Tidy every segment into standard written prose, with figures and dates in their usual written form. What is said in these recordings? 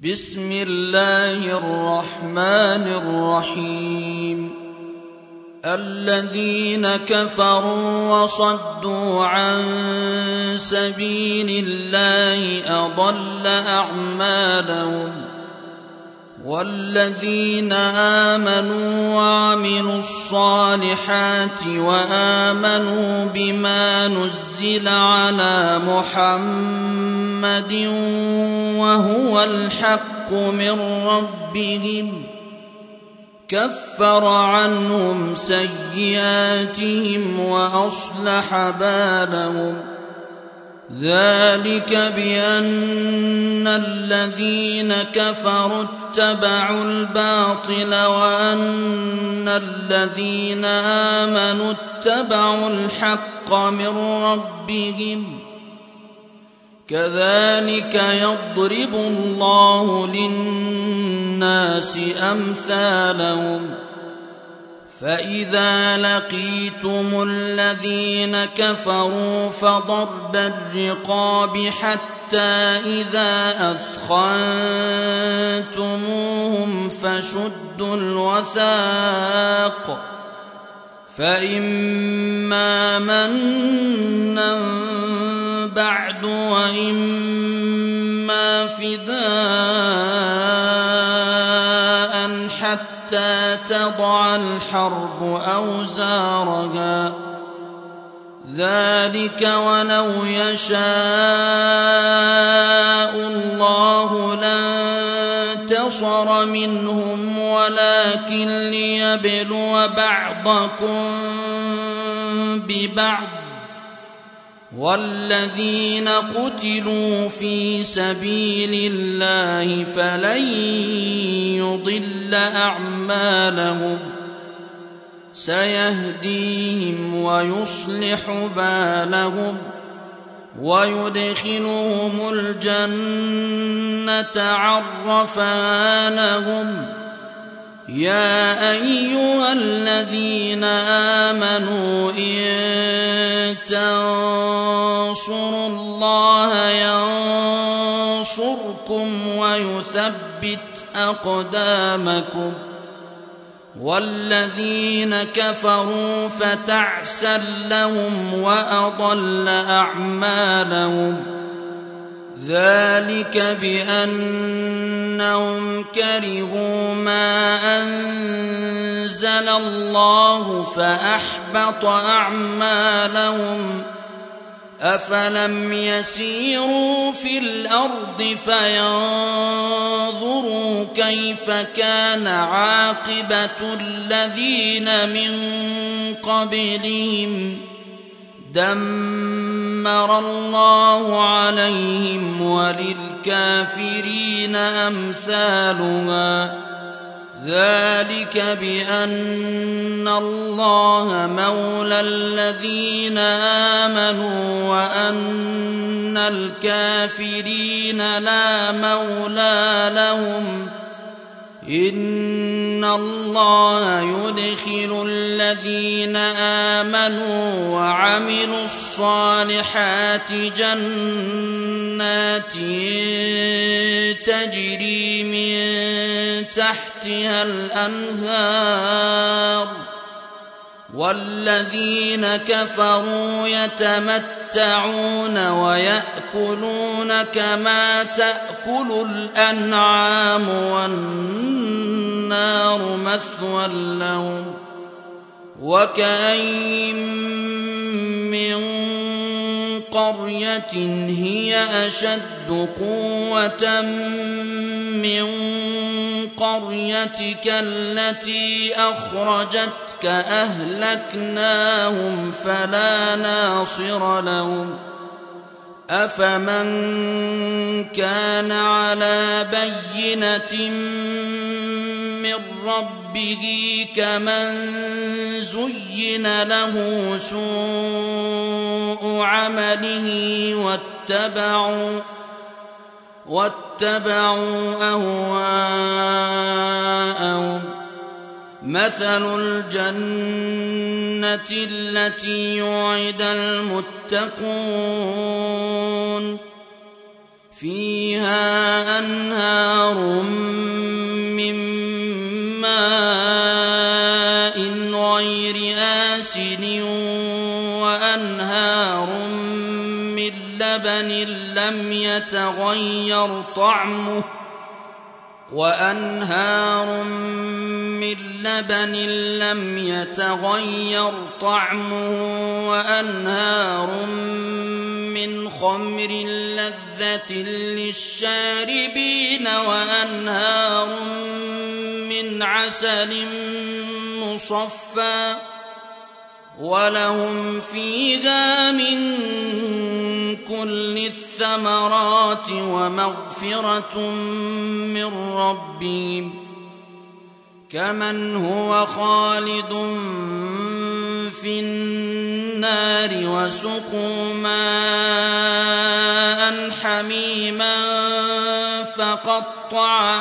بسم الله الرحمن الرحيم. الذين كفروا وصدوا عن سبيل الله أضل أعمالهم، والذين آمنوا وعملوا الصالحات وآمنوا بما نزل على محمد وهو الحق من ربهم كفر عنهم سيئاتهم وأصلح بالهم. ذلك بأن الذين كفروا اتبعوا الباطل وأن الذين آمنوا اتبعوا الحق من ربهم. كذلك يضرب الله للناس أمثالهم. فإذا لقيتم الذين كفروا فضرب الرقاب حتى إذا أثخنتموهم فشدوا الوثاق، فإما منا بعد وإما فداء حتى تضع الحرب أوزارها. ذلك ولو يشاء الله لانتصر منهم ولكن ليبلو بعضكم ببعض. والذين قتلوا في سبيل الله فلن يضل أعمالهم، سيهديهم ويصلح بالهم ويدخلهم الجنة عرفها لهم. يا أيها الذين آمنوا إن تنصروا الله ينصركم ويثبت أقدامكم. والذين كفروا فتعسا لهم وأضل أعمالهم. ذلك بأنهم كرهوا ما أنزل الله فأحبط أعمالهم. أفلم يسيروا في الأرض فينظروا كيف كان عاقبة الذين من قبلهم دمر الله عليهم وللكافرين أمثالها. ذلك بأن الله مولى الذين آمنوا وأن الكافرين لا مولى لهم. إن الله يدخل الذين آمنوا وعملوا الصالحات جنات تجري من تحتها الأنهار. والذين كفروا يتمتعون ويأكلون كما تأكل الأنعام والنار مثوى لهم. وكأين من قرية هي أشد قوة من قريتك التي أخرجتك أهلكناهم فلا ناصر لهم. أفمن كان على بينة من ربه كمن زين له سوء عمله واتبعوا أهواءهم. مثل الجنة التي وعد المتقون فيها أنهار وأنهار من ماء غير آسن وأنهار من لبن لم يتغير طعمه وأنهار من خمر لذة للشاربين وأنهار من عسل مصفى ولهم فيها من كل الثمرات ومغفرة من ربهم كمن هو خالد في النار وسقوا ماء حميما فقطع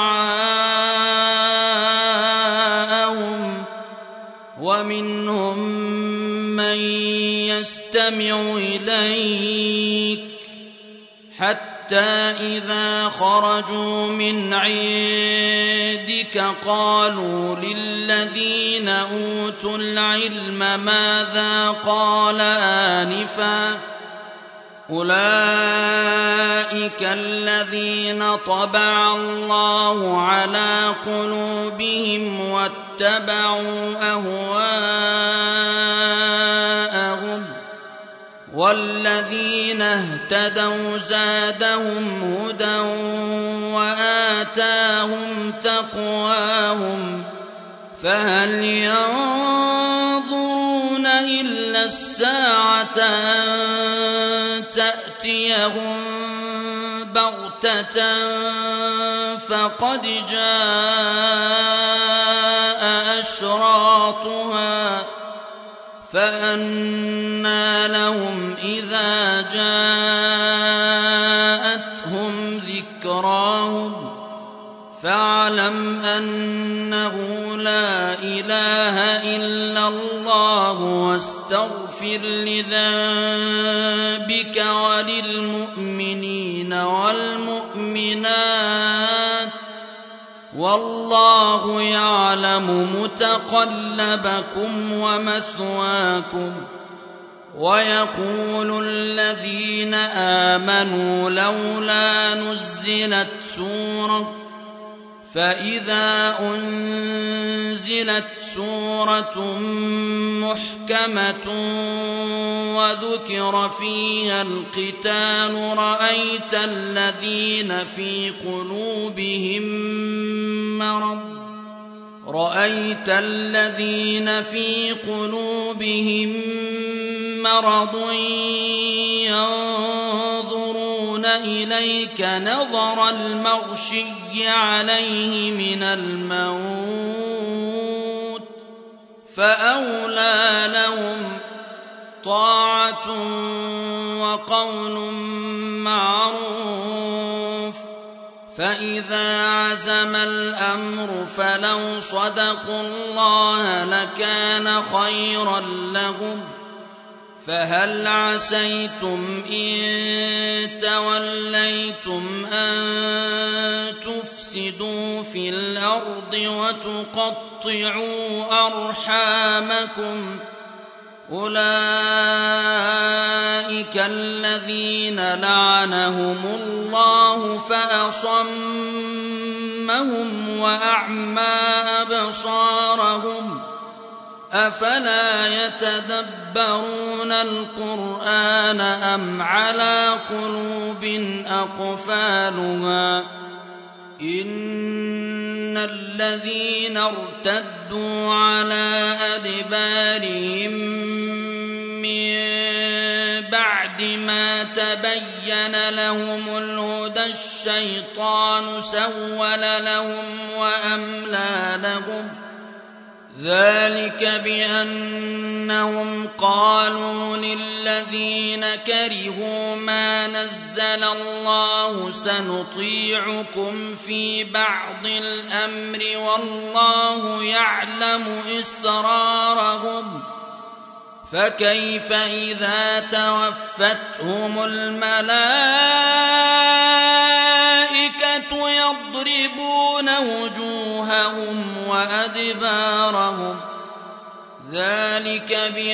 أمعاءهم ومنهم من يستمع إليك حتى إذا خرجوا من عندك قالوا للذين أوتوا العلم ماذا قال آنفا أولئك الذين طبع الله على قلوبهم واتبعوا أهواءهم والذين اهتدوا زادهم هدى وآتاهم تقواهم فهل ينظرون إلا الساعة أن تأتيهم بغتة فقد جاء أشراطها فأنى لهم إذا جاءتهم ذكراهم فاعلم أنه لا إله إلا الله واستغفر لذنبك وللمؤمنين والمؤمنات والله يعلم متقلبكم ومثواكم ويقول الذين آمنوا لولا نزلت سورة فإذا أنزلت سورة محكمة وذكر فيها القتال رأيت الذين في قلوبهم مرض ينظرون إليك نظر المغشي عليه من الموت فأولى لهم طاعة وقول معروف فإذا عزم الأمر فلو صدقوا الله لكان خيرا لهم فهل عسيتم إن توليتم أن تفسدوا في الأرض وتقطعوا أرحامكم أولئك الذين لعنهم الله فأصمهم وأعمى أبصارهم أفلا يتدبرون القرآن أم على قلوب أقفالها إن الذين ارتدوا على أدبارهم من بعد ما تبين لهم الهدى الشيطان سول لهم وأملى لهم ذلك بأنهم قالوا للذين كرهوا ما نزل الله سنطيعكم في بعض الأمر والله يعلم إسرارهم فكيف إذا توفتهم الملائكة يضربون وجوههم وأدبارهم ذلك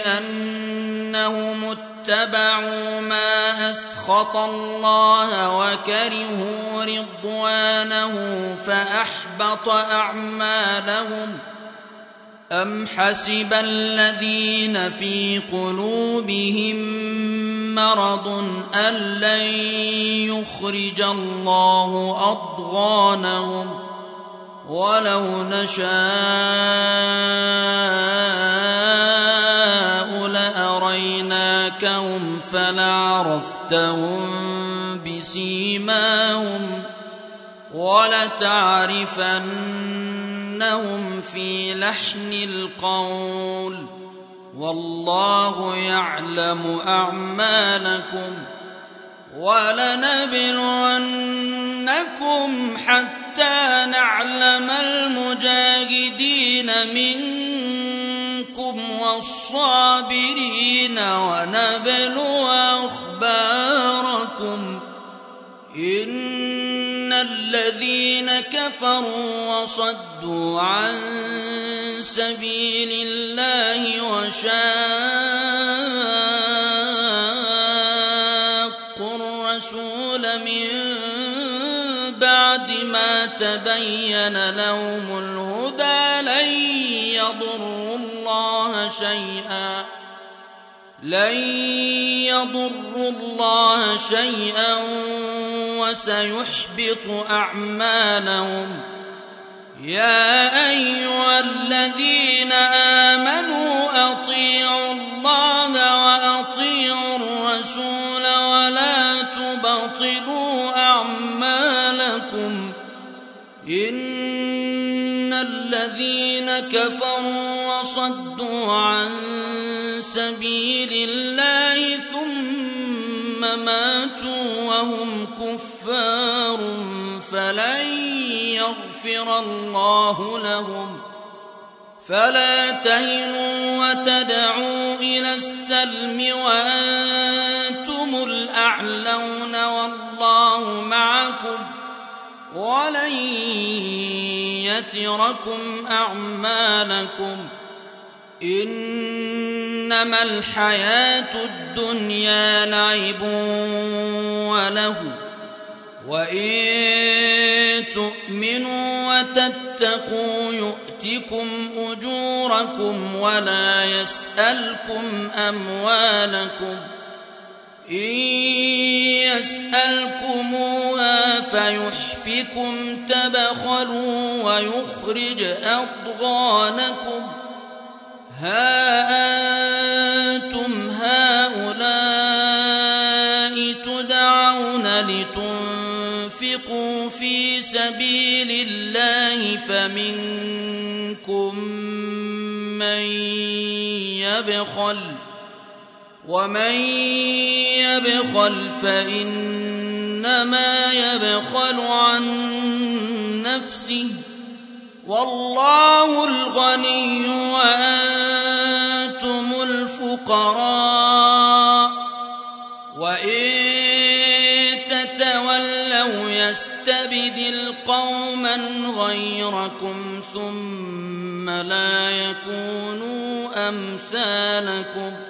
بأنهم اتبعوا ما أسخط الله وكرهوا رضوانه فأحبط أعمالهم أم حسب الذين في قلوبهم مرض أن لن يخرج الله أضغانهم ولو نشاء لأريناكهم فلعرفتهم بسيماهم ولتعرفنهم في لحن القول والله يعلم أعمالكم ولنبلونكم حتى نعلم المجاهدين منكم والصابرين ونبلو أخباركم إن الذين كفروا وصدوا عن سبيل الله وشاقوا الرسول من بعد ما تبين لهم الهدى لن يضروا الله شيئا وسيحبط أعمالهم يا أيها الذين آمنوا أطيعوا الله وأطيعوا الرسول ولا تبطلوا أعمالكم إن الذين كفروا وصدوا عن سبيل الله ثم ماتوا وهم كفار فلن يغفر الله لهم فلا تهنوا وتدعوا إلى السلم وأنتم الأعلون والله معكم ولن يتركم أعمالكم إنما الحياة الدنيا لعب وله وإن تؤمنوا وتتقوا يؤتكم أجوركم ولا يسألكم أموالكم إن يسألكموها فيحفكم تبخلوا ويخرج أضغانكم ها أنتم هؤلاء تدعون لتنفقوا في سبيل الله فمنكم من يبخل ومن يبخل فإنما يبخل عن نفسه والله الغني وأنتم الفقراء وإن تتولوا يستبدل قوما غيركم ثم لا يكونوا أمثالكم